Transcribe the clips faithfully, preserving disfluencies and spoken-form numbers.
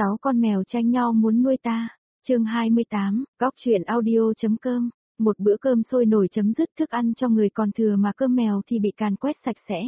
Sáu con mèo tranh nhau muốn nuôi ta. Chương hai mươi tám, góc truyện audio.com. Một bữa cơm sôi nổi chấm dứt, thức ăn cho người còn thừa mà cơm mèo thì bị càn quét sạch sẽ.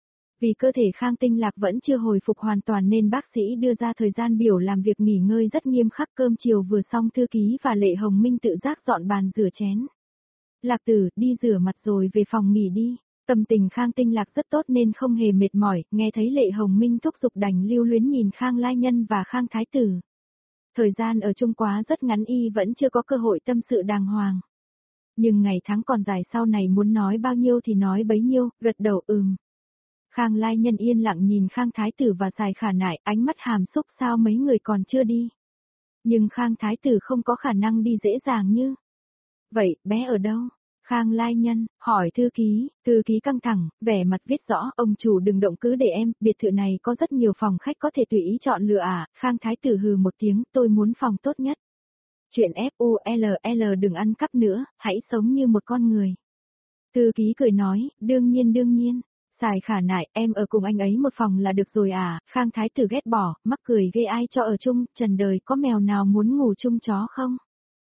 Vì cơ thể Khang Tinh Lạc vẫn chưa hồi phục hoàn toàn nên bác sĩ đưa ra thời gian biểu làm việc nghỉ ngơi rất nghiêm khắc. Cơm chiều vừa xong, Thư Ký và Lệ Hồng Minh tự giác dọn bàn rửa chén. Lạc Tử, đi rửa mặt rồi về phòng nghỉ đi. Tâm tình Khang Tinh Lạc rất tốt nên không hề mệt mỏi, nghe thấy Lệ Hồng Minh thúc giục đành lưu luyến nhìn Khang Lai Nhân và Khang Thái Tử. Thời gian ở chung quá rất ngắn, y vẫn chưa có cơ hội tâm sự đàng hoàng. Nhưng ngày tháng còn dài, sau này muốn nói bao nhiêu thì nói bấy nhiêu, gật đầu ừm. Khang Lai Nhân yên lặng nhìn Khang Thái Tử và Sài Khả Nại, ánh mắt hàm xúc, sao mấy người còn chưa đi. Nhưng Khang Thái Tử không có khả năng đi dễ dàng như. Vậy, bé ở đâu? Khang Lai Nhân, hỏi Thư Ký. Thư Ký căng thẳng, vẻ mặt viết rõ, ông chủ đừng động, cứ để em, biệt thự này có rất nhiều phòng khách có thể tùy ý chọn lựa à. Khang Thái Tử hừ một tiếng, tôi muốn phòng tốt nhất. Chuyện ép u lờ lờ đừng ăn cắp nữa, hãy sống như một con người. Thư Ký cười nói, đương nhiên đương nhiên. Sài Khả Nại, em ở cùng anh ấy một phòng là được rồi à. Khang Thái Tử ghét bỏ, mắc cười ghê, ai cho ở chung, trần đời có mèo nào muốn ngủ chung chó không?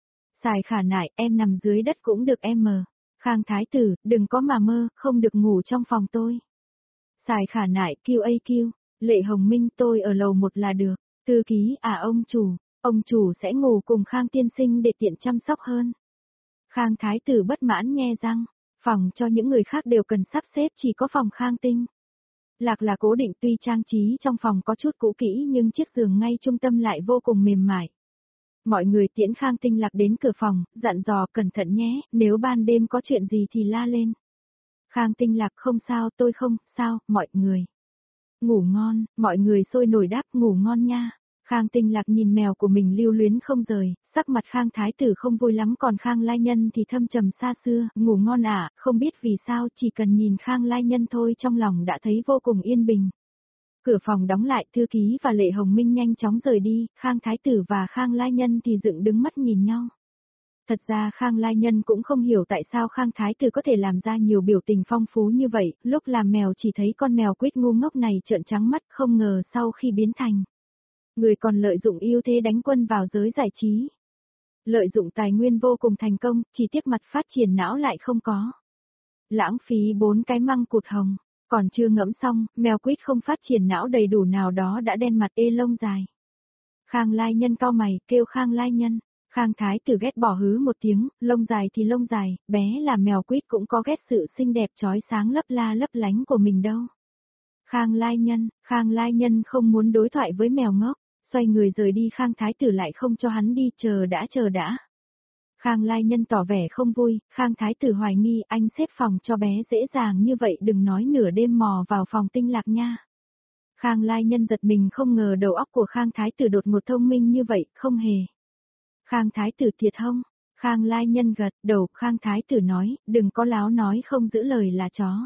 Sài Khả Nại, em nằm dưới đất cũng được em mờ. Khang Thái Tử, đừng có mà mơ, không được ngủ trong phòng tôi. Sài Khả Nại, kêu a kêu. Lệ Hồng Minh, tôi ở lầu một là được. Thư Ký, à ông chủ, ông chủ sẽ ngủ cùng Khang tiên sinh để tiện chăm sóc hơn. Khang Thái Tử bất mãn nhe răng, phòng cho những người khác đều cần sắp xếp, chỉ có phòng Khang Tinh Lạc là cố định, tuy trang trí trong phòng có chút cũ kỹ nhưng chiếc giường ngay trung tâm lại vô cùng mềm mại. Mọi người tiễn Khang Tinh Lạc đến cửa phòng, dặn dò cẩn thận nhé, nếu ban đêm có chuyện gì thì la lên. Khang Tinh Lạc, không sao, tôi không, sao, mọi người. Ngủ ngon, mọi người sôi nổi đáp, ngủ ngon nha. Khang Tinh Lạc nhìn mèo của mình lưu luyến không rời, sắc mặt Khang Thái Tử không vui lắm, còn Khang Lai Nhân thì thâm trầm xa xưa, ngủ ngon à, không biết vì sao, chỉ cần nhìn Khang Lai Nhân thôi trong lòng đã thấy vô cùng yên bình. Cửa phòng đóng lại, Thư Ký và Lệ Hồng Minh nhanh chóng rời đi, Khang Thái Tử và Khang Lai Nhân thì dựng đứng mắt nhìn nhau. Thật ra Khang Lai Nhân cũng không hiểu tại sao Khang Thái Tử có thể làm ra nhiều biểu tình phong phú như vậy, lúc làm mèo chỉ thấy con mèo quýt ngu ngốc này trợn trắng mắt, không ngờ sau khi biến thành người còn lợi dụng ưu thế đánh quân vào giới giải trí. Lợi dụng tài nguyên vô cùng thành công, chỉ tiếc mặt phát triển não lại không có. Lãng phí bốn cái măng cụt hồng. Còn chưa ngẫm xong, mèo quýt không phát triển não đầy đủ nào đó đã đen mặt, ê lông dài. Khang Lai Nhân cau mày, kêu Khang Lai Nhân. Khang Thái Tử ghét bỏ hứ một tiếng, lông dài thì lông dài, bé là mèo quýt cũng có ghét sự xinh đẹp chói sáng lấp la lấp lánh của mình đâu. Khang Lai Nhân, Khang Lai Nhân không muốn đối thoại với mèo ngốc, xoay người rời đi. Khang Thái Tử lại không cho hắn đi, chờ đã chờ đã. Khang Lai Nhân tỏ vẻ không vui, Khang Thái Tử hoài nghi, anh xếp phòng cho bé dễ dàng như vậy, đừng nói nửa đêm mò vào phòng Tinh Lạc nha. Khang Lai Nhân giật mình, không ngờ đầu óc của Khang Thái Tử đột ngột thông minh như vậy, không hề. Khang Thái Tử thiệt không? Khang Lai Nhân gật đầu, Khang Thái Tử nói, đừng có láo nói không giữ lời là chó.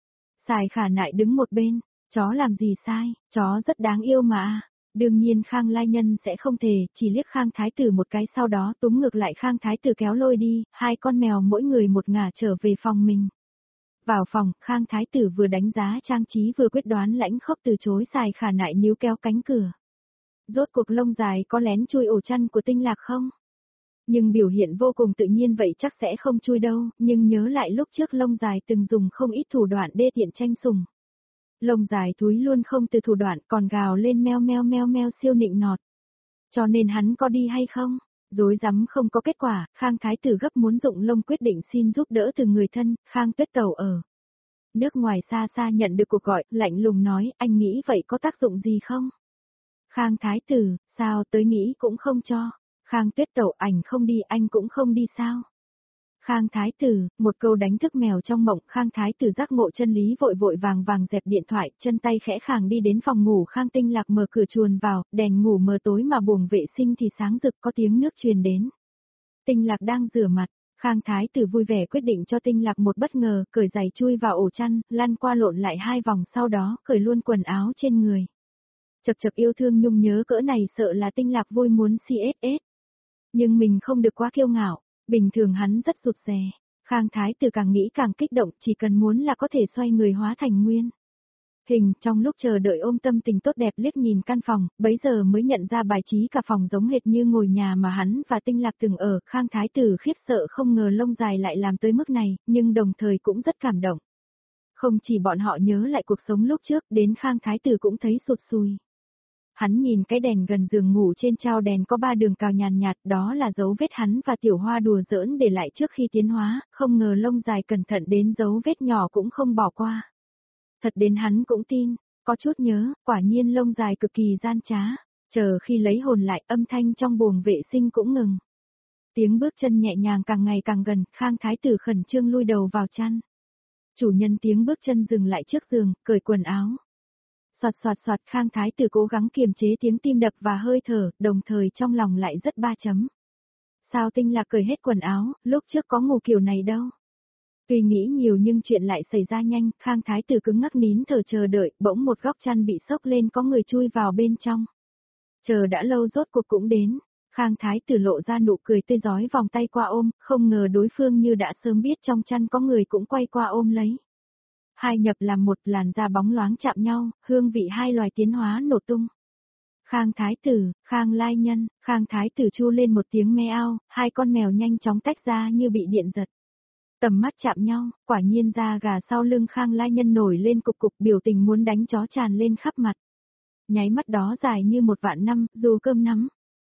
Sài Khả Nại đứng một bên, chó làm gì sai, chó rất đáng yêu mà. Đương nhiên Khang Lai Nhân sẽ không thể, chỉ liếc Khang Thái Tử một cái sau đó túm ngược lại Khang Thái Tử kéo lôi đi, hai con mèo mỗi người một ngả trở về phòng mình. Vào phòng, Khang Thái Tử vừa đánh giá trang trí vừa quyết đoán lãnh khốc từ chối. Sài Khả Nại níu kéo cánh cửa. Rốt cuộc lông dài có lén chui ổ chăn của Tinh Lạc không? Nhưng biểu hiện vô cùng tự nhiên vậy chắc sẽ không chui đâu, nhưng nhớ lại lúc trước lông dài từng dùng không ít thủ đoạn đê tiện tranh sủng. Lông dài thúi luôn không từ thủ đoạn, còn gào lên meo meo meo meo siêu nịnh nọt. Cho nên hắn có đi hay không? Dối rắm không có kết quả, Khang Thái Tử gấp muốn dụng lông quyết định xin giúp đỡ từ người thân. Khang Tuyết Tẩu ở nước ngoài xa xa nhận được cuộc gọi, lạnh lùng nói, anh nghĩ vậy có tác dụng gì không? Khang Thái Tử, sao tới nghĩ cũng không cho. Khang Tuyết Tẩu, ảnh không đi anh cũng không đi sao? Khang Thái Tử, một câu đánh thức mèo trong mộng. Khang Thái Tử giác ngộ chân lý, vội vội vàng vàng dẹp điện thoại, chân tay khẽ khàng đi đến phòng ngủ Khang Tinh Lạc, mở cửa chuồn vào, đèn ngủ mờ tối mà buồng vệ sinh thì sáng rực, có tiếng nước truyền đến. Tinh Lạc đang rửa mặt, Khang Thái Tử vui vẻ quyết định cho Tinh Lạc một bất ngờ, cởi giày chui vào ổ chăn, lăn qua lộn lại hai vòng sau đó cởi luôn quần áo trên người. Chật chật, yêu thương nhung nhớ cỡ này sợ là Tinh Lạc vui muốn xê ét ét. Nhưng mình không được quá kiêu ngạo. Bình thường hắn rất rụt rè, Khang Thái Tử càng nghĩ càng kích động, chỉ cần muốn là có thể xoay người hóa thành nguyên. Hình trong lúc chờ đợi ôm tâm tình tốt đẹp liếc nhìn căn phòng, bấy giờ mới nhận ra bài trí cả phòng giống hệt như ngôi nhà mà hắn và Tinh Lạc từng ở. Khang Thái Tử khiếp sợ không ngờ lông dài lại làm tới mức này, nhưng đồng thời cũng rất cảm động. Không chỉ bọn họ nhớ lại cuộc sống lúc trước, đến Khang Thái Tử cũng thấy sụt sùi. Hắn nhìn cái đèn gần giường ngủ trên trao đèn có ba đường cào nhàn nhạt, đó là dấu vết hắn và Tiểu Hoa đùa giỡn để lại trước khi tiến hóa, không ngờ lông dài cẩn thận đến dấu vết nhỏ cũng không bỏ qua. Thật đến hắn cũng tin, có chút nhớ, quả nhiên lông dài cực kỳ gian trá, chờ khi lấy hồn lại âm thanh trong buồng vệ sinh cũng ngừng. Tiếng bước chân nhẹ nhàng càng ngày càng gần, Khang Thái Tử khẩn trương lui đầu vào chăn. Chủ nhân tiếng bước chân dừng lại trước giường, cởi quần áo. Soạt soạt soạt, Khang Thái Tử cố gắng kiềm chế tiếng tim đập và hơi thở, đồng thời trong lòng lại rất ba chấm. Sao Tinh Lạc cởi hết quần áo, lúc trước có ngủ kiểu này đâu. Tuy nghĩ nhiều nhưng chuyện lại xảy ra nhanh, Khang Thái Tử cứng ngắc nín thở chờ đợi, bỗng một góc chăn bị xốc lên có người chui vào bên trong. Chờ đã lâu rốt cuộc cũng đến, Khang Thái Tử lộ ra nụ cười tươi rói vòng tay qua ôm, không ngờ đối phương như đã sớm biết trong chăn có người cũng quay qua ôm lấy. Hai nhập làm một, làn da bóng loáng chạm nhau, hương vị hai loài tiến hóa nổ tung. Khang Thái Tử, Khang Lai Nhân, Khang Thái Tử chu lên một tiếng meow, hai con mèo nhanh chóng tách ra như bị điện giật. Tầm mắt chạm nhau, quả nhiên da gà sau lưng Khang Lai Nhân nổi lên cục cục, biểu tình muốn đánh chó tràn lên khắp mặt. Nháy mắt đó dài như một vạn năm, dù cơm nắm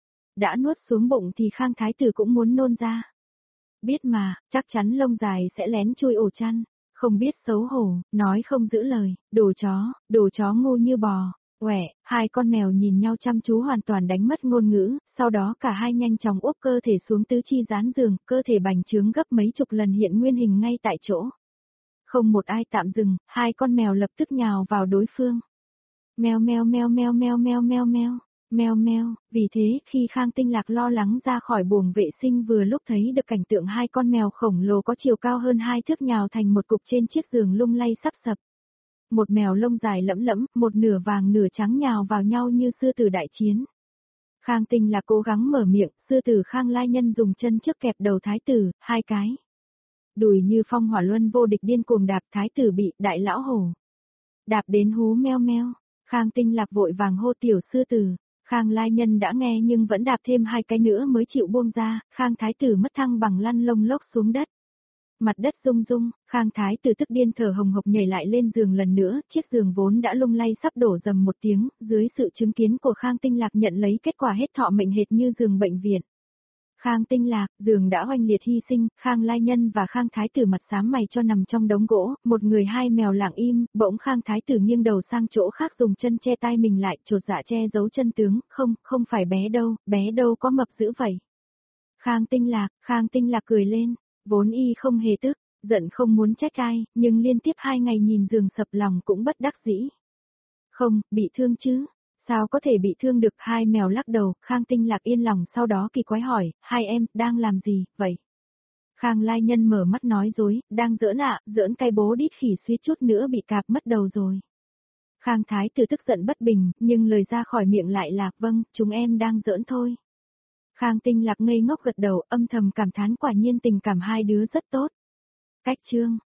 đã nuốt xuống bụng thì Khang Thái Tử cũng muốn nôn ra. Biết mà, chắc chắn lông dài sẽ lén chui ổ chăn, không biết xấu hổ, nói không giữ lời, đồ chó, đồ chó ngu như bò. Quẻ, hai con mèo nhìn nhau chăm chú hoàn toàn đánh mất ngôn ngữ, sau đó cả hai nhanh chóng úp cơ thể xuống tứ chi dán giường, cơ thể bành trướng gấp mấy chục lần hiện nguyên hình ngay tại chỗ. Không một ai tạm dừng, hai con mèo lập tức nhào vào đối phương. Meo meo meo meo meo meo meo meo, meo meo, vì thế khi Khang Tinh Lạc lo lắng ra khỏi buồng vệ sinh vừa lúc thấy được cảnh tượng hai con mèo khổng lồ có chiều cao hơn hai thước nhào thành một cục trên chiếc giường lung lay sắp sập. Một mèo lông dài lẫm lẫm, một nửa vàng nửa trắng nhào vào nhau như sư tử đại chiến. Khang Tinh Lạc cố gắng mở miệng, sư tử Khang Lai Nhân dùng chân trước kẹp đầu thái tử, hai cái. Đùi như phong hỏa luân vô địch điên cuồng đạp, thái tử bị đại lão hổ đạp đến hú meo meo. Khang Tinh Lạc vội vàng hô tiểu sư tử. Khang Lai Nhân đã nghe nhưng vẫn đạp thêm hai cái nữa mới chịu buông ra, Khang Thái Tử mất thăng bằng lăn lông lốc xuống đất. Mặt đất rung rung, Khang Thái Tử tức điên thở hồng hộc nhảy lại lên giường lần nữa, chiếc giường vốn đã lung lay sắp đổ dầm một tiếng, dưới sự chứng kiến của Khang Tinh Lạc nhận lấy kết quả hết thọ mệnh hệt như giường bệnh viện. Khang Tinh Lạc, giường đã oanh liệt hy sinh, Khang Lai Nhân và Khang Thái Tử mặt xám mày cho nằm trong đống gỗ, một người hai mèo lặng im, bỗng Khang Thái Tử nghiêng đầu sang chỗ khác dùng chân che tai mình lại, chột dạ che giấu chân tướng, không, không phải bé đâu, bé đâu có mập dữ vậy. Khang Tinh Lạc, Khang Tinh Lạc cười lên, vốn y không hề tức, giận không muốn trách ai, nhưng liên tiếp hai ngày nhìn giường sập lòng cũng bất đắc dĩ. Không, bị thương chứ. Sao có thể bị thương được, hai mèo lắc đầu, Khang Tinh Lạc yên lòng sau đó kỳ quái hỏi, hai em, đang làm gì, vậy? Khang Lai Nhân mở mắt nói dối, đang giỡn ạ, giỡn cái bố đít khỉ suýt chút nữa bị cạp mất đầu rồi. Khang Thái Tử tức giận bất bình, nhưng lời ra khỏi miệng lại là, vâng, chúng em đang giỡn thôi. Khang Tinh Lạc ngây ngốc gật đầu, âm thầm cảm thán quả nhiên tình cảm hai đứa rất tốt. Cách chương